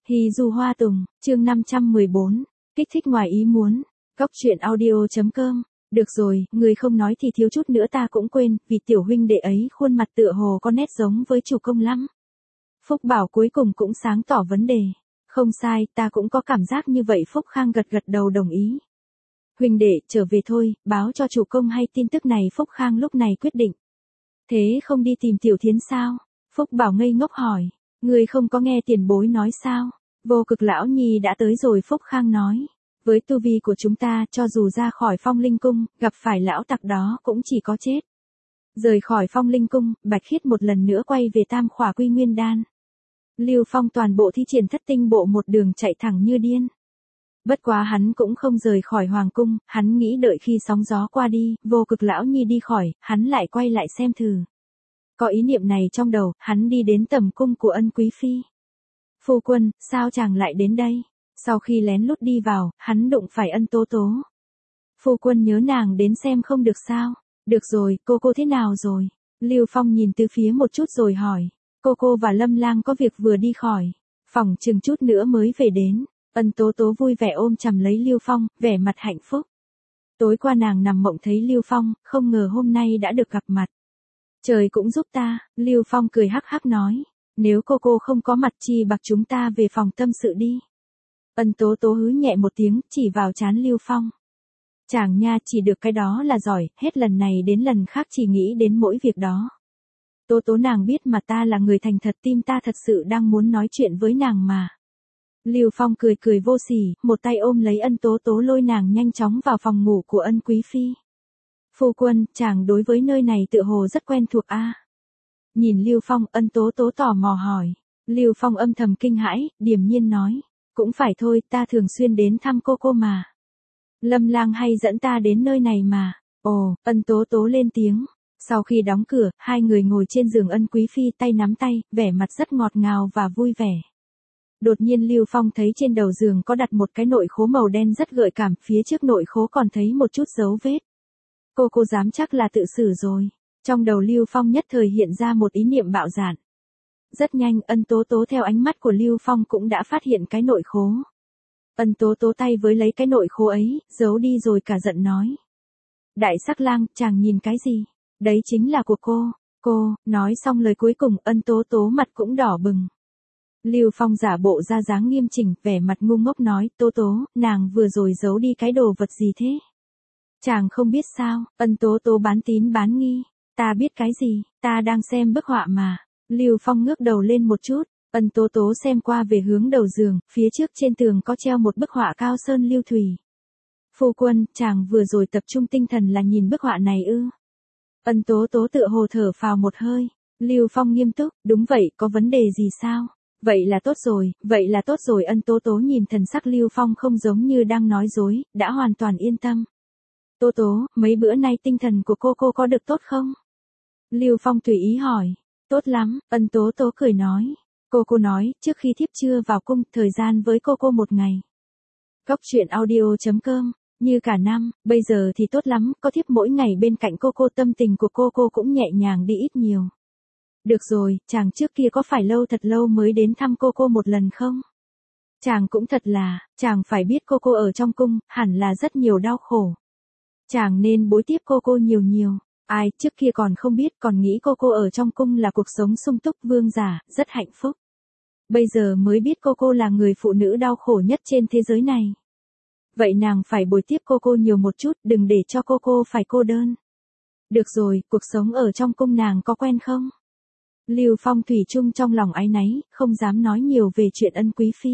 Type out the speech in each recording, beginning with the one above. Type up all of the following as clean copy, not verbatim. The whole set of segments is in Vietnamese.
Hì dù hoa tùng, chương 514, kích thích ngoài ý muốn, Cóc truyện audio.com, được rồi, người không nói thì thiếu chút nữa ta cũng quên, vì tiểu huynh đệ ấy khuôn mặt tựa hồ có nét giống với chủ công lắm. Phúc Bảo cuối cùng cũng sáng tỏ vấn đề, không sai, ta cũng có cảm giác như vậy. Phúc Khang gật gật đầu đồng ý. Huynh đệ, trở về thôi, báo cho chủ công hay tin tức này. Phúc Khang lúc này quyết định. Thế không đi tìm Tiểu Thiến sao? Phúc Bảo ngây ngốc hỏi, người không có nghe tiền bối nói sao? Vô Cực lão nhi đã tới rồi. Phúc Khang nói, với tu vi của chúng ta, cho dù ra khỏi Phong Linh cung, gặp phải lão tặc đó cũng chỉ có chết. Rời khỏi Phong Linh cung, Bạch Khiết một lần nữa quay về Tam Khỏa Quy Nguyên Đan. Lưu Phong toàn bộ thi triển Thất Tinh bộ một đường chạy thẳng như điên. Bất quá hắn cũng không rời khỏi hoàng cung, hắn nghĩ đợi khi sóng gió qua đi, Vô Cực lão nhi đi khỏi, hắn lại quay lại xem thử. Có ý niệm này trong đầu, hắn đi đến tầm cung của Ân Quý phi. Phu quân, sao chàng lại đến đây? Sau khi lén lút đi vào, hắn đụng phải Ân Tố Tố. Phu quân nhớ nàng đến xem không được sao? Được rồi, cô thế nào rồi? Lưu Phong nhìn từ phía một chút rồi hỏi. Cô và Lâm Lang có việc vừa đi khỏi. Phòng chừng chút nữa mới về đến. Ân Tố Tố vui vẻ ôm chầm lấy Lưu Phong, vẻ mặt hạnh phúc. Tối qua nàng nằm mộng thấy Lưu Phong, không ngờ hôm nay đã được gặp mặt. Trời cũng giúp ta, Lưu Phong cười hắc hắc nói. Nếu cô không có mặt chi bạc chúng ta về phòng tâm sự đi. Ân Tố Tố hứ nhẹ một tiếng, chỉ vào trán Lưu Phong. Chàng nha, chỉ được cái đó là giỏi, hết lần này đến lần khác chỉ nghĩ đến mỗi việc đó. Tố Tố nàng biết mà ta là người thành thật, tim ta thật sự đang muốn nói chuyện với nàng mà. Lưu Phong cười vô sỉ, một tay ôm lấy Ân Tố Tố lôi nàng nhanh chóng vào phòng ngủ của Ân Quý phi. Phu quân, chàng đối với nơi này tựa hồ rất quen thuộc a. Nhìn Lưu Phong, Ân Tố Tố tò mò hỏi. Lưu Phong âm thầm kinh hãi, điềm nhiên nói. Cũng phải thôi, ta thường xuyên đến thăm cô mà. Lâm Lang hay dẫn ta đến nơi này mà. Ồ, Ân Tố Tố lên tiếng. Sau khi đóng cửa, hai người ngồi trên giường Ân Quý phi tay nắm tay, vẻ mặt rất ngọt ngào và vui vẻ. Đột nhiên Lưu Phong thấy trên đầu giường có đặt một cái nội khố màu đen rất gợi cảm, phía trước nội khố còn thấy một chút dấu vết. Cô dám chắc là tự xử rồi. Trong đầu Lưu Phong nhất thời hiện ra một ý niệm bạo dạn. Rất nhanh, Ân Tố Tố theo ánh mắt của Lưu Phong cũng đã phát hiện cái nội khố. Ân Tố Tố tay với lấy cái nội khố ấy, giấu đi rồi cả giận nói. Đại Sắc Lang, chàng nhìn cái gì? Đấy chính là của cô. Nói xong lời cuối cùng, Ân Tố Tố mặt cũng đỏ bừng. Lưu Phong giả bộ ra dáng nghiêm chỉnh, vẻ mặt ngu ngốc nói, Tố Tố, nàng vừa rồi giấu đi cái đồ vật gì thế? Chàng không biết sao? Ân Tố Tố bán tín bán nghi. Ta biết cái gì, ta đang xem bức họa mà. Lưu Phong ngước đầu lên một chút, Ân Tố Tố xem qua về hướng đầu giường, phía trước trên tường có treo một bức họa cao sơn lưu thủy. Phu quân, chàng vừa rồi tập trung tinh thần là nhìn bức họa này ư? Ân Tố Tố tựa hồ thở phào một hơi. Lưu Phong nghiêm túc, đúng vậy, có vấn đề gì sao? Vậy là tốt rồi. Ân Tố Tố nhìn thần sắc Lưu Phong không giống như đang nói dối, đã hoàn toàn yên tâm. Tố Tố, mấy bữa nay tinh thần của cô có được tốt không? Lưu Phong tùy ý hỏi. Tốt lắm, Ân Tố Tố cười nói. Cô nói, trước khi thiếp chưa vào cung, thời gian với cô một ngày. Cóc truyện audio.com, như cả năm, bây giờ thì tốt lắm, có thiếp mỗi ngày bên cạnh cô tâm tình của cô cũng nhẹ nhàng đi ít nhiều. Được rồi, chàng trước kia có phải thật lâu mới đến thăm cô một lần không? Chàng cũng thật là, chàng phải biết cô ở trong cung, hẳn là rất nhiều đau khổ. Chàng nên bối tiếp cô nhiều. Ai, trước kia còn không biết, còn nghĩ cô ở trong cung là cuộc sống sung túc vương giả, rất hạnh phúc. Bây giờ mới biết cô là người phụ nữ đau khổ nhất trên thế giới này. Vậy nàng phải bồi tiếp cô nhiều một chút, đừng để cho cô phải cô đơn. Được rồi, cuộc sống ở trong cung nàng có quen không? Lưu Phong thủy chung trong lòng áy náy, không dám nói nhiều về chuyện Ân Quý phi.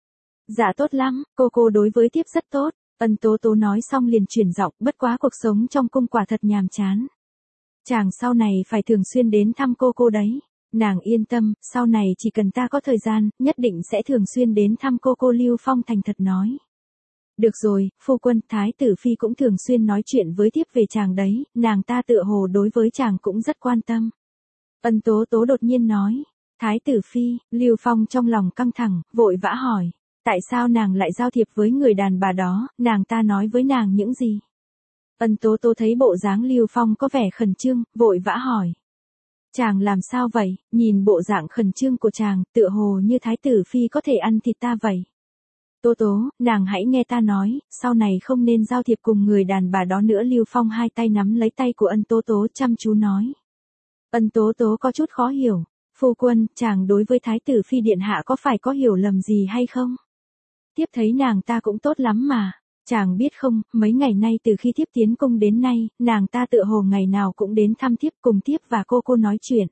Dạ tốt lắm, cô đối với tiếp rất tốt. Ân Tố Tố nói xong liền chuyển giọng, bất quá cuộc sống trong cung quả thật nhàm chán. Chàng sau này phải thường xuyên đến thăm cô đấy. Nàng yên tâm, sau này chỉ cần ta có thời gian, nhất định sẽ thường xuyên đến thăm cô. Lưu Phong thành thật nói. Được rồi, phu quân, Thái tử phi cũng thường xuyên nói chuyện với thiếp về chàng đấy, nàng ta tựa hồ đối với chàng cũng rất quan tâm. Ân Tố Tố đột nhiên nói. Thái tử phi, Lưu Phong trong lòng căng thẳng, vội vã hỏi. Tại sao nàng lại giao thiệp với người đàn bà đó, nàng ta nói với nàng những gì? Ân Tố Tố thấy bộ dáng Lưu Phong có vẻ khẩn trương, vội vã hỏi. Chàng làm sao vậy, nhìn bộ dạng khẩn trương của chàng, tựa hồ như thái tử phi có thể ăn thịt ta vậy. Tố tố, nàng hãy nghe ta nói, sau này không nên giao thiệp cùng người đàn bà đó nữa. Lưu Phong hai tay nắm lấy tay của Ân Tố Tố chăm chú nói. Ân Tố Tố có chút khó hiểu, phu quân, chàng đối với thái tử phi điện hạ có phải có hiểu lầm gì hay không? Tiếp thấy nàng ta cũng tốt lắm mà, chàng biết không, mấy ngày nay từ khi thiếp tiến cung đến nay, nàng ta tựa hồ ngày nào cũng đến thăm thiếp, cùng thiếp và cô nói chuyện.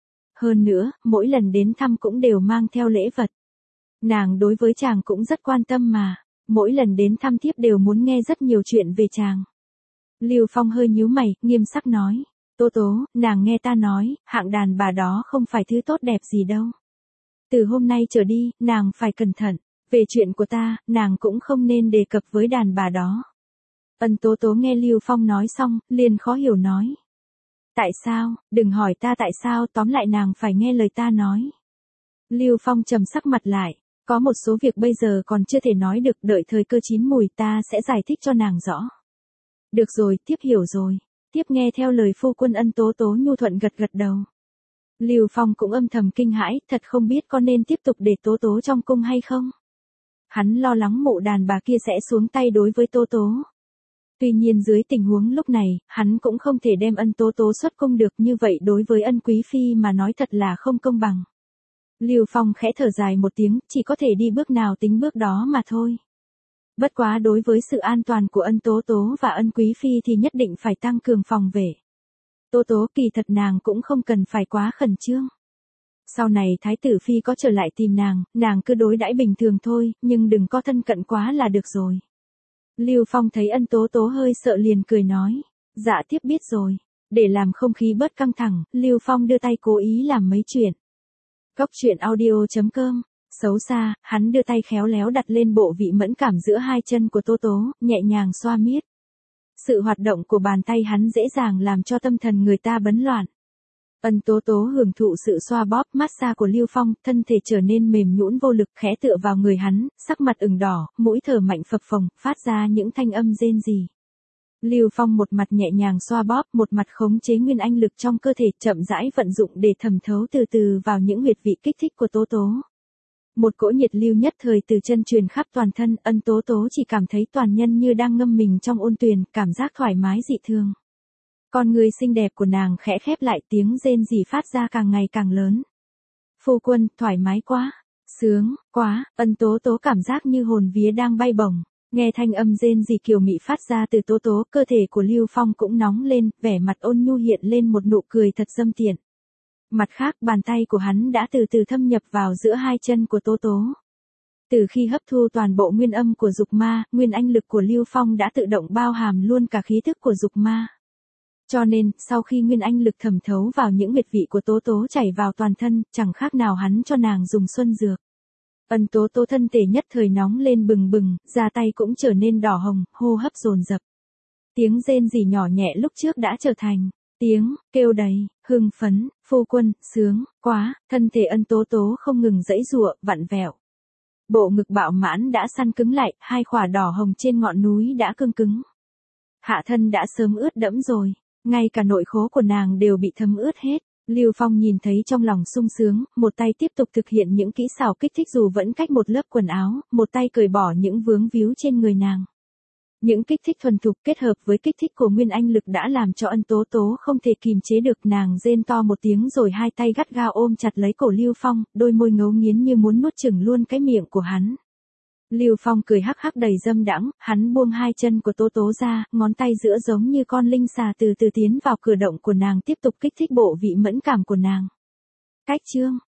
Hơn nữa, mỗi lần đến thăm cũng đều mang theo lễ vật. Nàng đối với chàng cũng rất quan tâm mà, mỗi lần đến thăm thiếp đều muốn nghe rất nhiều chuyện về chàng. Lưu Phong hơi nhíu mày, nghiêm sắc nói. Tố tố, nàng nghe ta nói, hạng đàn bà đó không phải thứ tốt đẹp gì đâu. Từ hôm nay trở đi, nàng phải cẩn thận. Về chuyện của ta, nàng cũng không nên đề cập với đàn bà đó. Ân Tố Tố nghe Lưu Phong nói xong, liền khó hiểu nói. Tại sao, đừng hỏi ta tại sao, tóm lại nàng phải nghe lời ta nói. Lưu Phong trầm sắc mặt lại, có một số việc bây giờ còn chưa thể nói được, đợi thời cơ chín mùi ta sẽ giải thích cho nàng rõ. Được rồi, tiếp hiểu rồi. Tiếp nghe theo lời phu quân. Ân Tố Tố nhu thuận gật đầu. Lưu Phong cũng âm thầm kinh hãi, thật không biết có nên tiếp tục để Tố Tố trong cung hay không. Hắn lo lắng mụ đàn bà kia sẽ xuống tay đối với Tố Tố. Tuy nhiên dưới tình huống lúc này, hắn cũng không thể đem Ân Tố Tố xuất cung được, như vậy đối với Ân Quý Phi mà nói thật là không công bằng. Lưu Phong khẽ thở dài một tiếng, chỉ có thể đi bước nào tính bước đó mà thôi. Bất quá đối với sự an toàn của Ân Tố Tố và Ân Quý Phi thì nhất định phải tăng cường phòng vệ. Tố Tố kỳ thật nàng cũng không cần phải quá khẩn trương. Sau này thái tử phi có trở lại tìm nàng cứ đối đãi bình thường thôi, nhưng đừng có thân cận quá là được rồi. Lưu Phong thấy Ân Tố Tố hơi sợ liền cười nói. Dạ tiếp biết rồi. Để làm không khí bớt căng thẳng, Lưu Phong đưa tay cố ý làm mấy chuyện. Góc truyện audio.com. Xấu xa, hắn đưa tay khéo léo đặt lên bộ vị mẫn cảm giữa hai chân của Tố Tố, nhẹ nhàng xoa miết. Sự hoạt động của bàn tay hắn dễ dàng làm cho tâm thần người ta bấn loạn. Ân Tố Tố hưởng thụ sự xoa bóp massage của Lưu Phong, thân thể trở nên mềm nhũn vô lực, khẽ tựa vào người hắn, sắc mặt ửng đỏ, mũi thở mạnh phập phồng, phát ra những thanh âm rên rỉ. Lưu Phong một mặt nhẹ nhàng xoa bóp, một mặt khống chế nguyên anh lực trong cơ thể, chậm rãi vận dụng để thẩm thấu từ từ vào những huyệt vị kích thích của Tố Tố. Một cỗ nhiệt lưu nhất thời từ chân truyền khắp toàn thân, Ân Tố Tố chỉ cảm thấy toàn nhân như đang ngâm mình trong ôn tuyền, cảm giác thoải mái dị thường. Con người xinh đẹp của nàng khẽ khép lại, tiếng rên rỉ phát ra càng ngày càng lớn. Phu quân, thoải mái quá, sướng, quá. Ân Tố Tố cảm giác như hồn vía đang bay bổng. Nghe thanh âm rên rỉ kiều mị phát ra từ Tố Tố, cơ thể của Lưu Phong cũng nóng lên, vẻ mặt ôn nhu hiện lên một nụ cười thật dâm tiện. Mặt khác, bàn tay của hắn đã từ từ thâm nhập vào giữa hai chân của Tố Tố. Từ khi hấp thu toàn bộ nguyên âm của dục ma, nguyên anh lực của Lưu Phong đã tự động bao hàm luôn cả khí thức của dục ma. Cho nên, sau khi nguyên anh lực thẩm thấu vào những huyệt vị của Tố Tố chảy vào toàn thân, chẳng khác nào hắn cho nàng dùng xuân dược. Ân Tố Tố thân thể nhất thời nóng lên bừng bừng, da tay cũng trở nên đỏ hồng, hô hấp dồn dập. Tiếng rên rỉ nhỏ nhẹ lúc trước đã trở thành tiếng kêu đầy hưng phấn. Phu quân, sướng quá. Thân thể Ân Tố Tố không ngừng giãy giụa, vặn vẹo. Bộ ngực bạo mãn đã săn cứng lại, hai khỏa đỏ hồng trên ngọn núi đã cương cứng. Hạ thân đã sớm ướt đẫm rồi, ngay cả nội khố của nàng đều bị thấm ướt hết. Lưu Phong nhìn thấy trong lòng sung sướng, một tay tiếp tục thực hiện những kỹ xảo kích thích dù vẫn cách một lớp quần áo, một tay cởi bỏ những vướng víu trên người nàng. Những kích thích thuần thục kết hợp với kích thích của nguyên anh lực đã làm cho Ân Tố Tố không thể kìm chế được, nàng rên to một tiếng rồi hai tay gắt gao ôm chặt lấy cổ Lưu Phong, đôi môi ngấu nghiến như muốn nuốt chửng luôn cái miệng của hắn. Lưu Phong cười hắc hắc đầy dâm đãng, hắn buông hai chân của Tố Tố ra, ngón tay giữa giống như con linh xà từ từ tiến vào cửa động của nàng, tiếp tục kích thích bộ vị mẫn cảm của nàng. Cách chương